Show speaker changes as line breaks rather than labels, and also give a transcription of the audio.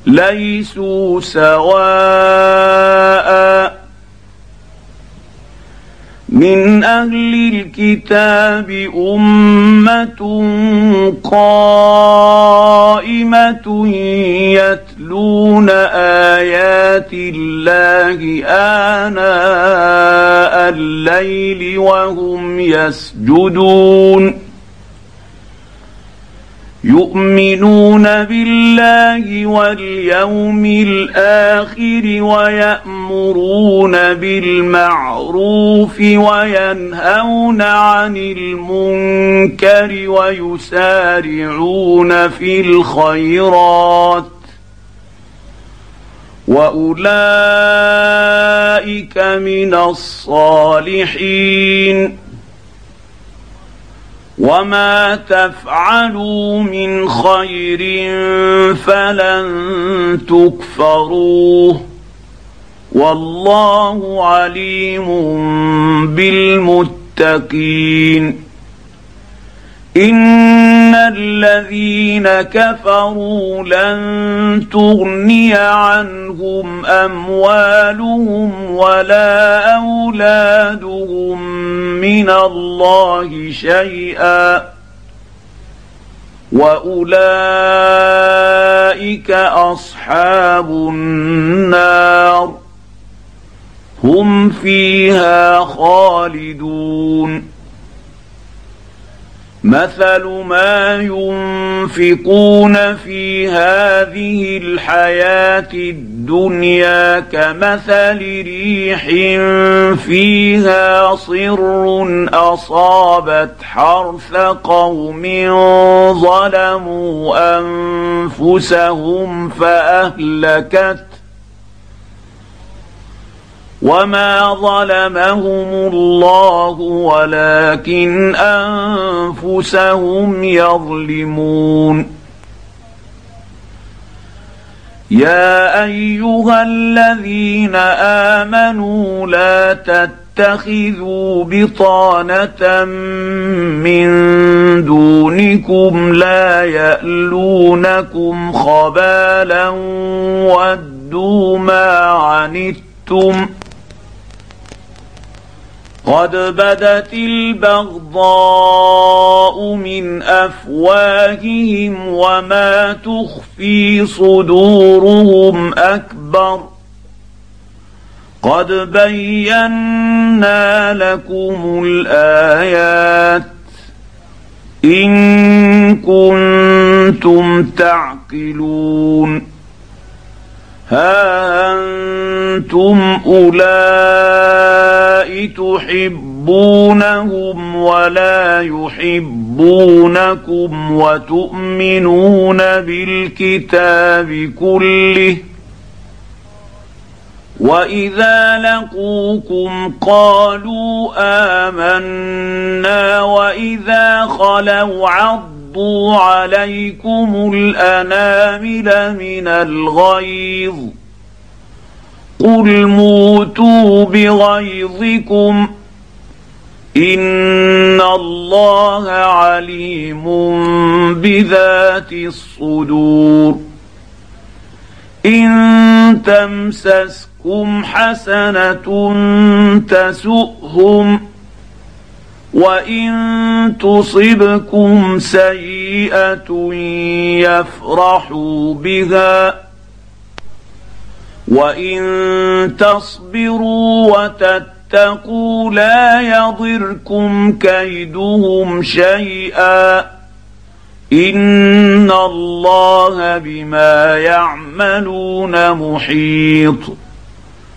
ليسوا سواء من أهل الكتاب أمة قائمة يتلون آيات الله آناء الليل وهم يسجدون يؤمنون بالله واليوم الآخر ويأمرون بالمعروف وينهون عن المنكر ويسارعون في الخيرات وأولئك من الصالحين وما تفعلوا من خير فلن تكفروه والله عليم بالمتقين إن الذين كفروا لن تغني عنهم أموالهم ولا أولادهم من الله شيئا وأولئك أصحاب النار هم فيها خالدون مثل ما ينفقون في هذه الحياة الدنيا كمثل ريح فيها صر أصابت حرث قوم ظلموا أنفسهم فأهلكت وما ظلمهم الله ولكن أنفسهم يظلمون يا أيها الذين آمنوا لا تتخذوا بطانة من دونكم لا يألونكم خبالا ودوا ما عنتم قد بدت البغضاء من أفواههم وما تخفي صدورهم أكبر قد بينا لكم الآيات إن كنتم تعقلون ها أنتم أولئك تحبونهم ولا يحبونكم وتؤمنون بالكتاب كله وإذا لقوكم قالوا آمنا وإذا خلوا عضوا عليكم الأنامل من الغيظ قل موتوا بغيظكم إن الله عليم بذات الصدور إن تمسسكم حسنة تسؤهم وإن تصبكم سيئة يفرحوا بها وإن تصبروا وتتقوا لا يضركم كيدهم شيئا إن الله بما يعملون محيط